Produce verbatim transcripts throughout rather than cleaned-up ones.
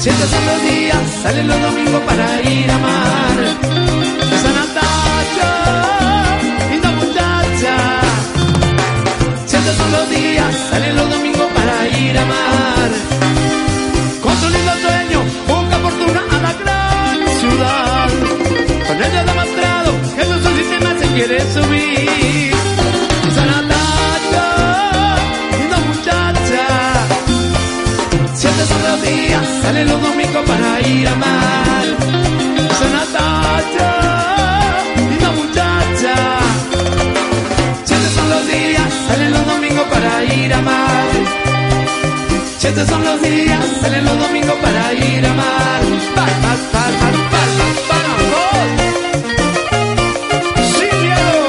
Siete son los días, salen los domingos para ir a amar. Esa Natacha, linda muchacha. Siete son los días, salen los domingos para ir a amar. Con su lindo sueño, busca fortuna a la gran ciudad. Con ella demostrado que en su sistema se quiere subir. Esa Natacha, linda muchacha. Siete son los días, salen los domingos para ir a amar. Esa Natacha, linda muchacha. Siete son los días, salen los domingos para ir a amar. Siete son los días, salen los domingos para ir a amar. Palmas, palmas, palmas, palmas, sin miedo.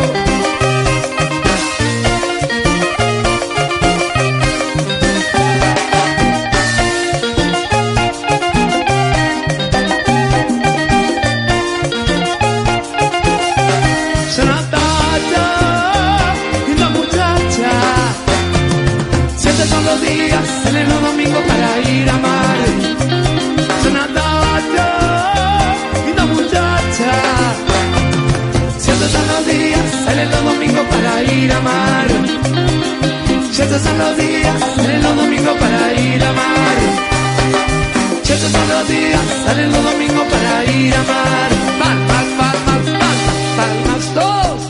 Se Natacha, linda muchacha. Siete son los días, salen los domingos para ir a amar. Se Natacha, linda muchacha. Siete son los días, salen los domingos para ir a amar. Siete son los días, salen los domingos para ir a amar. Siete son los días, salen los domingos para ir a amar. Palmas, palmas, palmas, palmas, dos.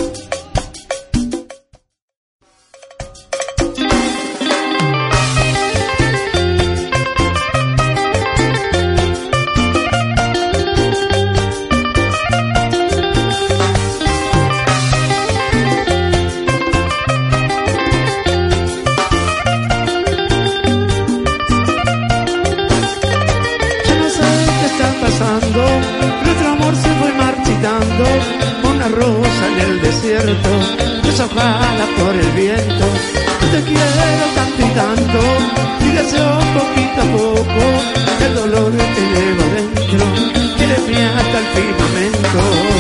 Nuestro amor se fue marchitando, una rosa en el desierto, deshojada por el viento. Yo te quiero tanto y tanto, y deseo poquito a poco, el dolor te llevo dentro, quiéreme hasta el firmamento.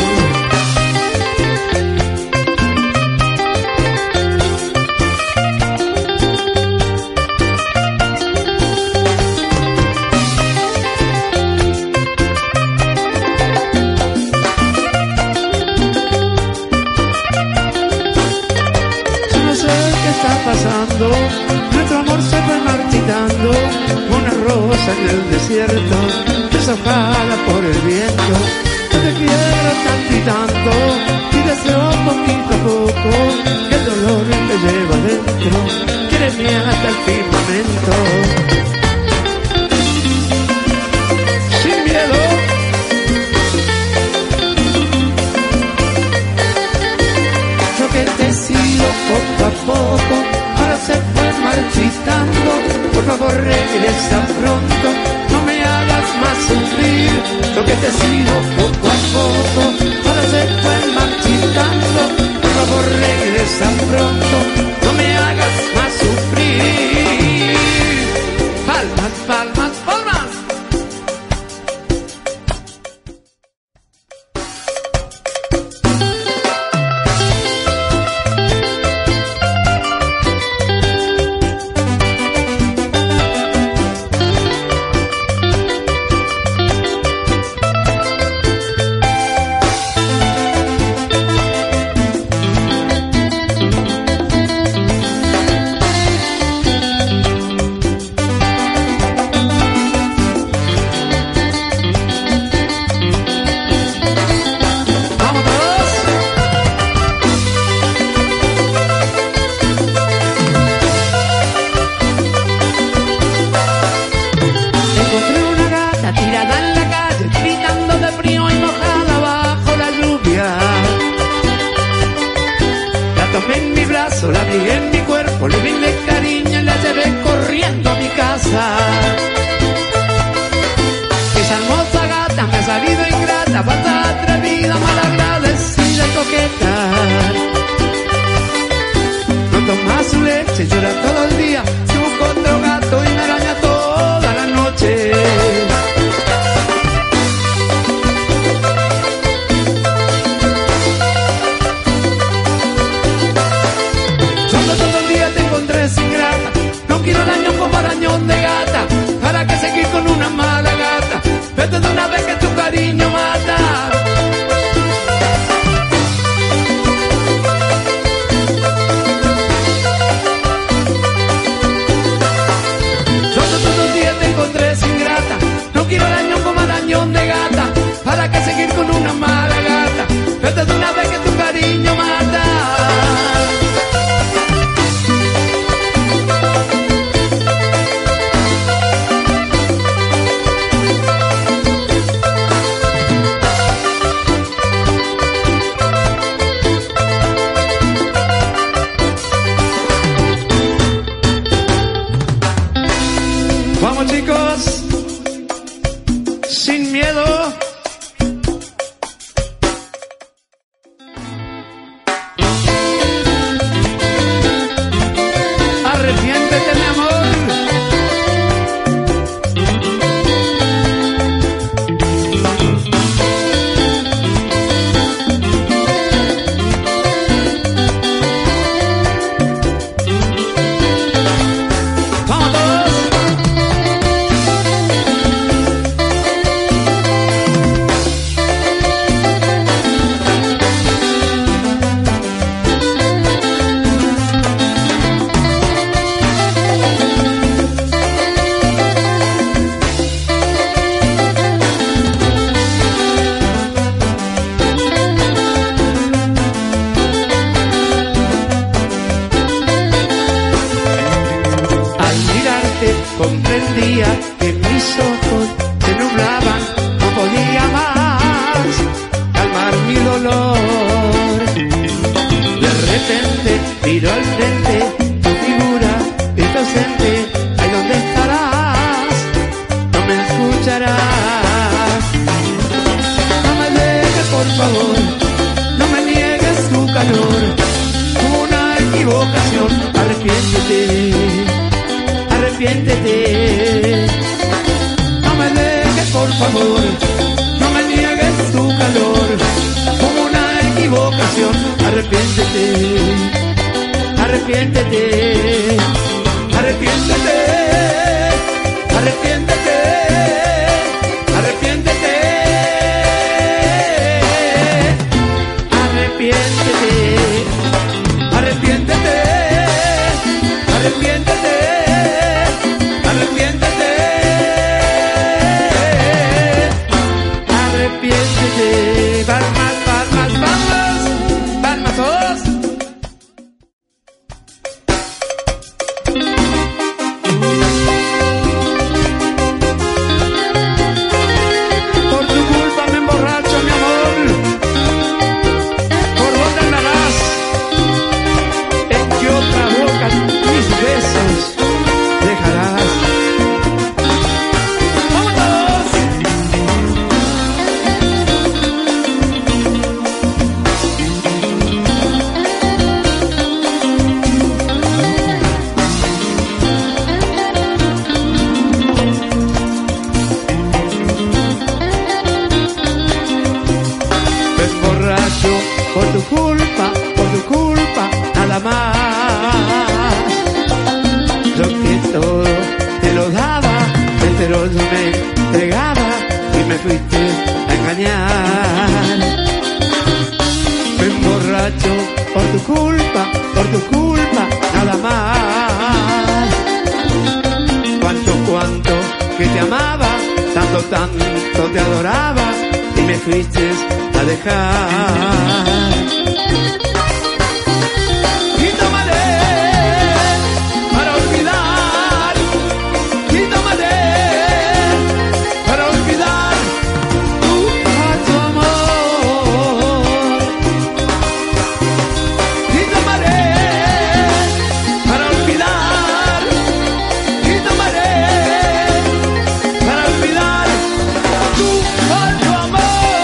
Pasando, nuestro amor se fue marchitando, una rosa en el desierto, deshojada por el viento. Yo te quiero tanto y tanto, y deseo poquito a poco, que el dolor te lleva dentro, quiéreme hasta el firmamento. Sin miedo. Yo que te sigo poco a poco, ahora se fue marchitando. Por favor regresa pronto, no me hagas más sufrir. Lo que te sigo poco a poco, ahora se fue marchitando. Por favor regresa pronto, no me hagas más sufrir. Palmas, palmas, palmas. La vi en mi cuerpo, le brindé cariño y la llevé corriendo a mi casa. Esa hermosa gata me ha salido ingrata, falsa, atrevida, malagradecida y coqueta. No toma su leche, llora todo el día, se busca otro gato y me araña toda la noche. Sin grata, no quiero arañón con arañón de gata, para que seguir con una mala chicos, sin miedo. Arrepiéntete, mi amor. Comprendía que mis ojos se nublaban, no podía más calmar mi dolor. De repente miro al frente, tu figura inocente, ahí donde estarás, no me escucharás. No me dejes, por favor, no me niegues tu calor, una equivocación, arrepiéntete. Arrepiéntete, no me dejes, por favor, no me niegues tu calor, como una equivocación, arrepiéntete, arrepiéntete, arrepiéntete, arrepiéntete, arrepiéntete, arrepiéntete, arrepiéntete, arrepiéntete. Arrepiéntete, arrepiéntete, palmas, palmas, palmas, palmas todos. Por tu culpa me emborracho, mi amor. ¿Por dónde andarás? ¿En qué otra boca mis besos dejarás? Por tu culpa, por tu culpa, nada más. Yo que todo te lo daba, pero yo me entregaba y me fuiste a engañar. Me emborracho por tu culpa, por tu culpa, nada más. Cuánto, cuánto que te amaba, tanto, tanto te adoraba y me fuiste a dejar. Y tomaré para olvidar, y tomaré para olvidar tu, tu amor. Y tomaré para olvidar, y tomaré para olvidar tu, tu amor.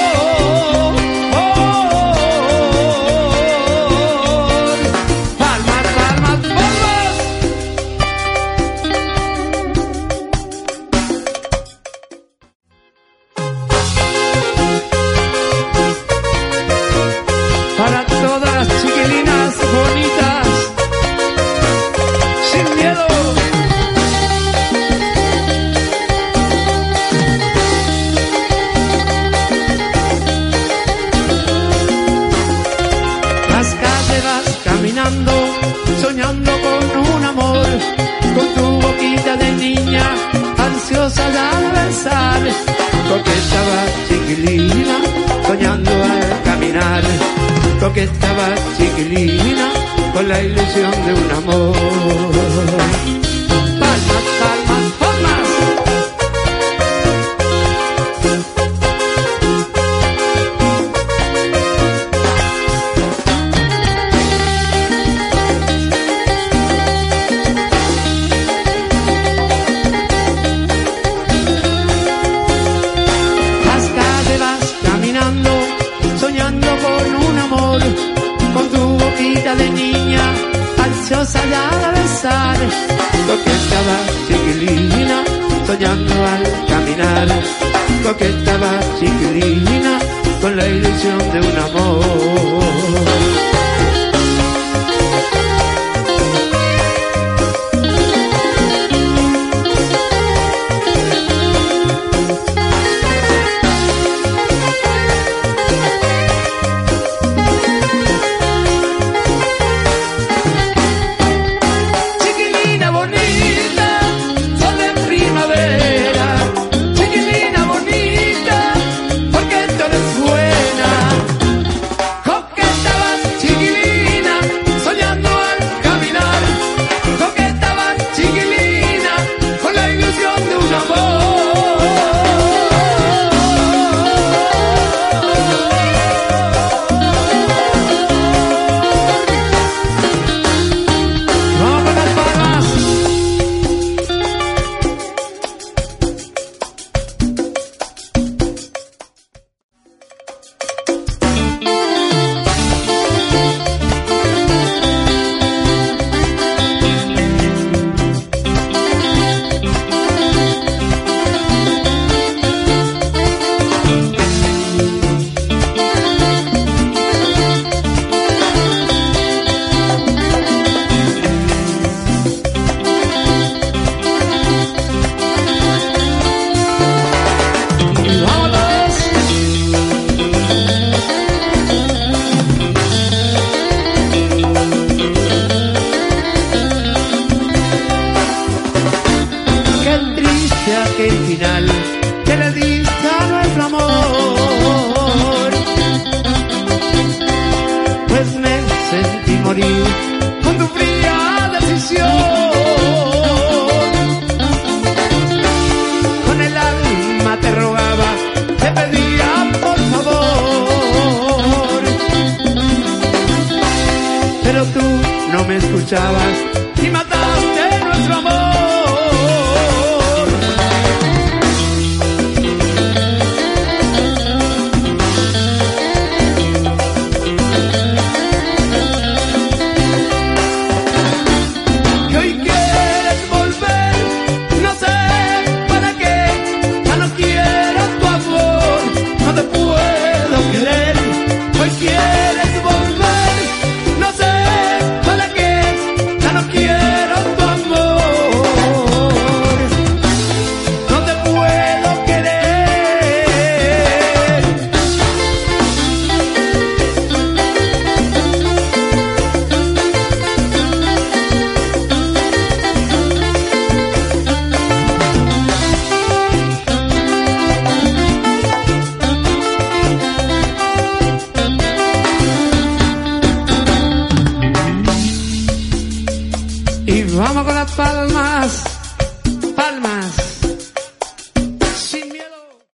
Soñando con un amor, con tu boquita de niña, ansiosa de besar, coquetaba chiquilina, soñando al caminar, coquetaba chiquilina, con la ilusión de un amor. Palmas, palmas, palmas. coqueta va chiquilina, soñando al caminar. Coqueta va chiquilina, con la ilusión de un amor. Y mataste nuestro amor. Que hoy quieres volver, no sé para qué. Ya no quiero tu amor, no te puedo querer. Hoy quieres volver, no sé para qué. Ya no quiero tu amor, no te puedo querer. Y vamos con las palmas, palmas, sin miedo.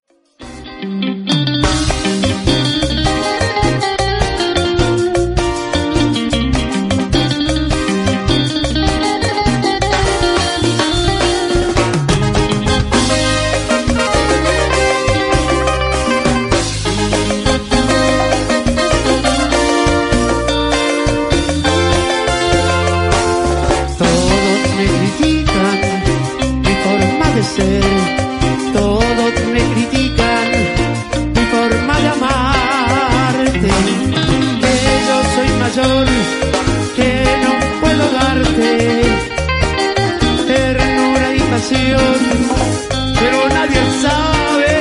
Todos me critican mi forma de amarte, que yo soy mayor, que no puedo darte ternura y pasión, pero nadie sabe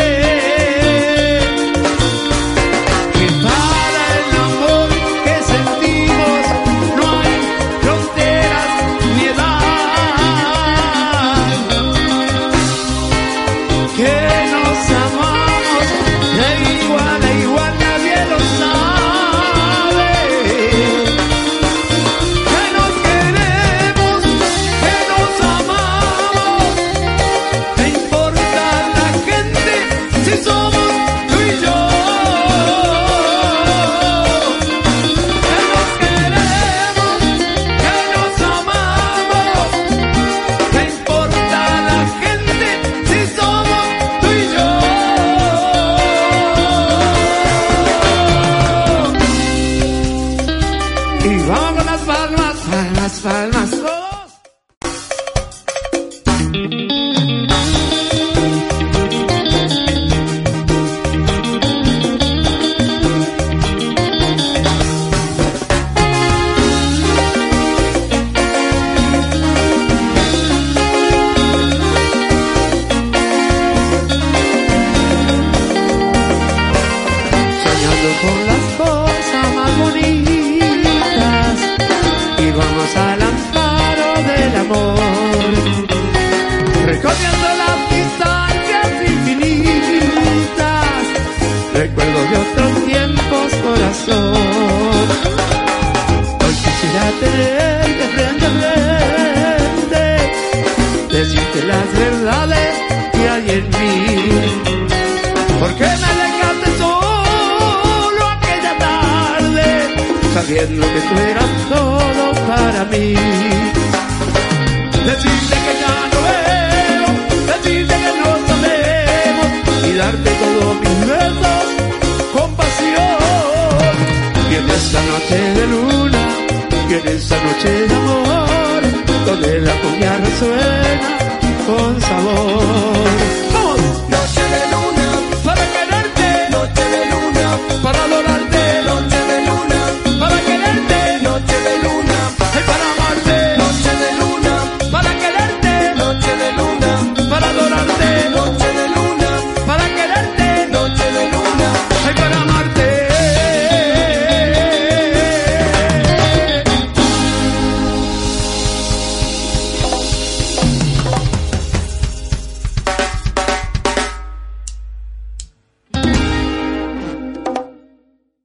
que para el amor que sentimos no hay fronteras ni edad. Que nos amamos de igual a igual, nadie lo sabe. Que nos queremos, que nos amamos decirte las verdades que hay en mí. ¿Por qué me dejaste solo aquella tarde, sabiendo que tú eras todo para mí? Decirte que ya no veo, decirte que no sabemos, y darte todos mis besos con pasión. Y en esa noche de luna, y en esa noche de amor, donde la cumbia resuena con sabor. ¡Vamos! Noche de luna, Para quererte, noche de luna, para adorarte, noche de luna, para quererte, noche de luna, y para amarte, noche de luna, para quererte, noche de luna, para adorarte, noche de luna, para quererte, noche de luna. y para amarte.